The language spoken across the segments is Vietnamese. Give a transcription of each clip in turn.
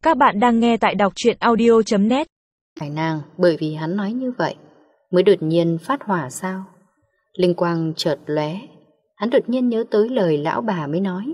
Các bạn đang nghe tại đọc truyện audio.net. Phải nàng bởi vì hắn nói như vậy mới đột nhiên phát hỏa sao? Linh quang chợt lóe, hắn đột nhiên nhớ tới lời lão bà mới nói.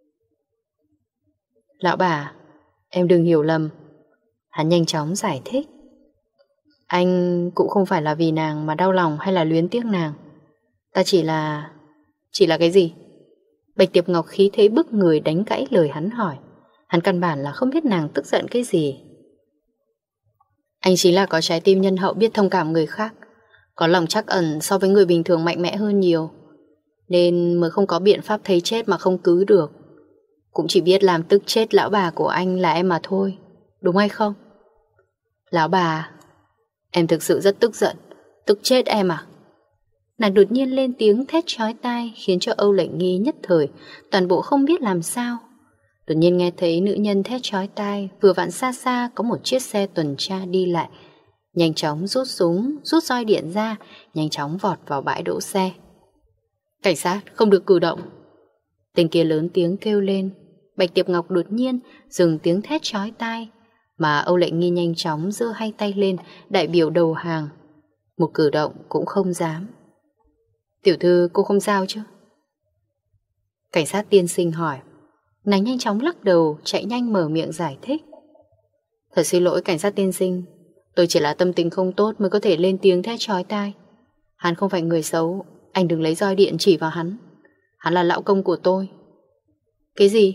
Lão bà, em đừng hiểu lầm. Hắn nhanh chóng giải thích. Anh cũng không phải là vì nàng mà đau lòng hay là luyến tiếc nàng. Ta chỉ là... Chỉ là cái gì? Bạch Tiệp Ngọc khí thế bức người đánh gãy lời hắn hỏi. Hắn căn bản là không biết nàng tức giận cái gì. Anh chính là có trái tim nhân hậu, biết thông cảm người khác, có lòng trắc ẩn so với người bình thường mạnh mẽ hơn nhiều, nên mới không có biện pháp thấy chết mà không cứu được. Cũng chỉ biết làm tức chết lão bà của anh là em mà thôi. Đúng hay không? Lão bà, em thực sự rất tức giận. Tức chết em à? Nàng đột nhiên lên tiếng thét chói tai, khiến cho Âu Lệnh Nghi nhất thời toàn bộ không biết làm sao. Đột nhiên nghe thấy nữ nhân thét chói tai, vừa vặn xa xa có một chiếc xe tuần tra đi lại. Nhanh chóng rút súng, rút roi điện ra, nhanh chóng vọt vào bãi đỗ xe. Cảnh sát, không được cử động. Tên kia lớn tiếng kêu lên. Bạch Tiệp Ngọc đột nhiên dừng tiếng thét chói tai, mà Âu Lệnh Nghi nhanh chóng giơ hai tay lên, đại biểu đầu hàng. Một cử động cũng không dám. Tiểu thư, cô không sao chứ? Cảnh sát tiên sinh hỏi. Nàng nhanh chóng lắc đầu, chạy nhanh mở miệng giải thích. Thật xin lỗi cảnh sát tiên sinh, tôi chỉ là tâm tình không tốt mới có thể lên tiếng thét chói tai. Hắn không phải người xấu, anh đừng lấy roi điện chỉ vào hắn. Hắn là lão công của tôi. Cái gì?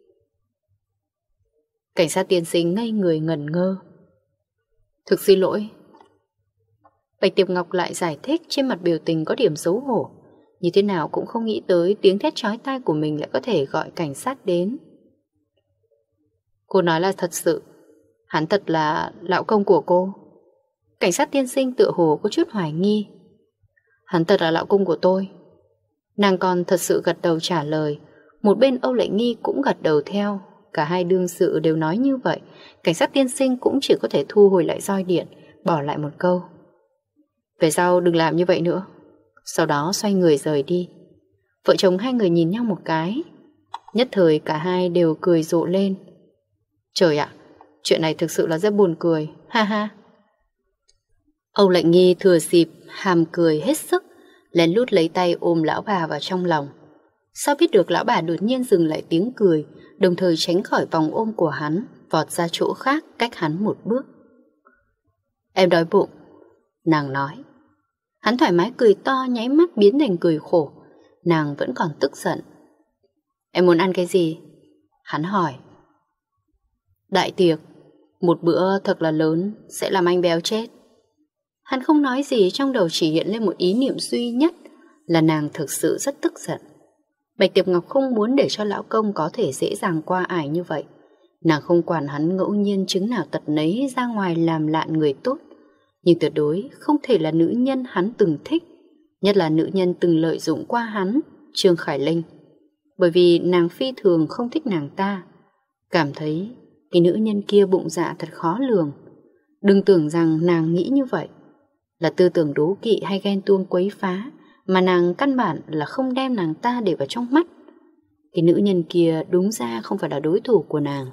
Cảnh sát tiên sinh ngây người ngẩn ngơ. Thực xin lỗi. Bạch Tiệp Ngọc lại giải thích, trên mặt biểu tình có điểm xấu hổ. Như thế nào cũng không nghĩ tới tiếng thét chói tai của mình lại có thể gọi cảnh sát đến. Cô nói là thật sự. Hắn thật là lão công của cô. Cảnh sát tiên sinh tựa hồ có chút hoài nghi. Hắn thật là lão công của tôi. Nàng còn thật sự gật đầu trả lời. Một bên Âu Lệnh Nghi cũng gật đầu theo. Cả hai đương sự đều nói như vậy. Cảnh sát tiên sinh cũng chỉ có thể thu hồi lại roi điện, bỏ lại một câu. Về sau đừng làm như vậy nữa. Sau đó xoay người rời đi. Vợ chồng hai người nhìn nhau một cái. Nhất thời cả hai đều cười rộ lên. Trời ạ, chuyện này thực sự là rất buồn cười. Ha ha. Âu Lệnh Nghi thừa dịp hàm cười hết sức, lén lút lấy tay ôm lão bà vào trong lòng. Sao biết được lão bà đột nhiên dừng lại tiếng cười, đồng thời tránh khỏi vòng ôm của hắn, vọt ra chỗ khác cách hắn một bước. Em đói bụng, nàng nói. Hắn thoải mái cười to, nháy mắt biến thành cười khổ. Nàng vẫn còn tức giận. Em muốn ăn cái gì? Hắn hỏi. Đại tiệc, một bữa thật là lớn, sẽ làm anh béo chết. Hắn không nói gì, trong đầu chỉ hiện lên một ý niệm duy nhất là nàng thực sự rất tức giận. Bạch Tiệp Ngọc không muốn để cho lão công có thể dễ dàng qua ải như vậy. Nàng không quản hắn ngẫu nhiên chứng nào tật nấy ra ngoài làm lạn người tốt, nhưng tuyệt đối không thể là nữ nhân hắn từng thích, nhất là nữ nhân từng lợi dụng qua hắn, Trương Khải Linh. Bởi vì nàng phi thường không thích nàng ta, cảm thấy cái nữ nhân kia bụng dạ thật khó lường. Đừng tưởng rằng nàng nghĩ như vậy là tư tưởng đố kỵ hay ghen tuông quấy phá, mà nàng căn bản là không đem nàng ta để vào trong mắt. Cái nữ nhân kia đúng ra không phải là đối thủ của nàng.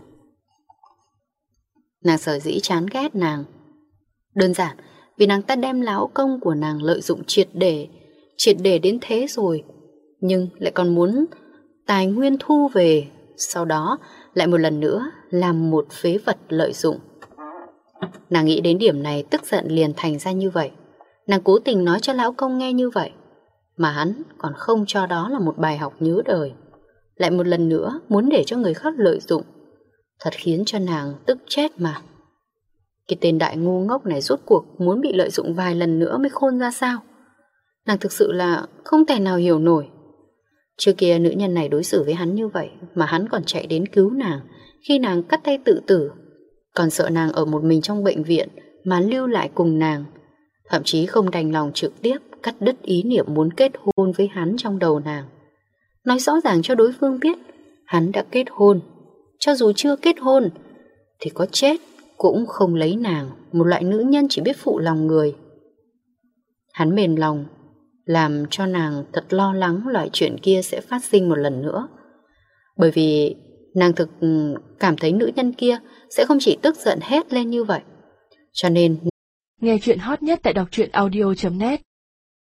Nàng sở dĩ chán ghét nàng đơn giản vì nàng ta đem lão công của nàng lợi dụng triệt để đến thế rồi, nhưng lại còn muốn tài nguyên thu về, sau đó lại một lần nữa làm một phế vật lợi dụng. Nàng nghĩ đến điểm này, tức giận liền thành ra như vậy. Nàng cố tình nói cho lão công nghe như vậy, mà hắn còn không cho đó là một bài học nhớ đời. Lại một lần nữa muốn để cho người khác lợi dụng, thật khiến cho nàng tức chết mà. Cái tên đại ngu ngốc này rốt cuộc muốn bị lợi dụng vài lần nữa mới khôn ra sao? Nàng thực sự là không thể nào hiểu nổi. Trước kia nữ nhân này đối xử với hắn như vậy mà hắn còn chạy đến cứu nàng khi nàng cắt tay tự tử, còn sợ nàng ở một mình trong bệnh viện mà lưu lại cùng nàng, thậm chí không đành lòng trực tiếp cắt đứt ý niệm muốn kết hôn với hắn trong đầu nàng. Nói rõ ràng cho đối phương biết hắn đã kết hôn, cho dù chưa kết hôn thì có chết cũng không lấy nàng, một loại nữ nhân chỉ biết phụ lòng người. Hắn mềm lòng, làm cho nàng thật lo lắng loại chuyện kia sẽ phát sinh một lần nữa. Bởi vì nàng thực cảm thấy nữ nhân kia sẽ không chỉ tức giận hét lên như vậy. Cho nên nghe chuyện hot nhất tại đọc truyện audio.net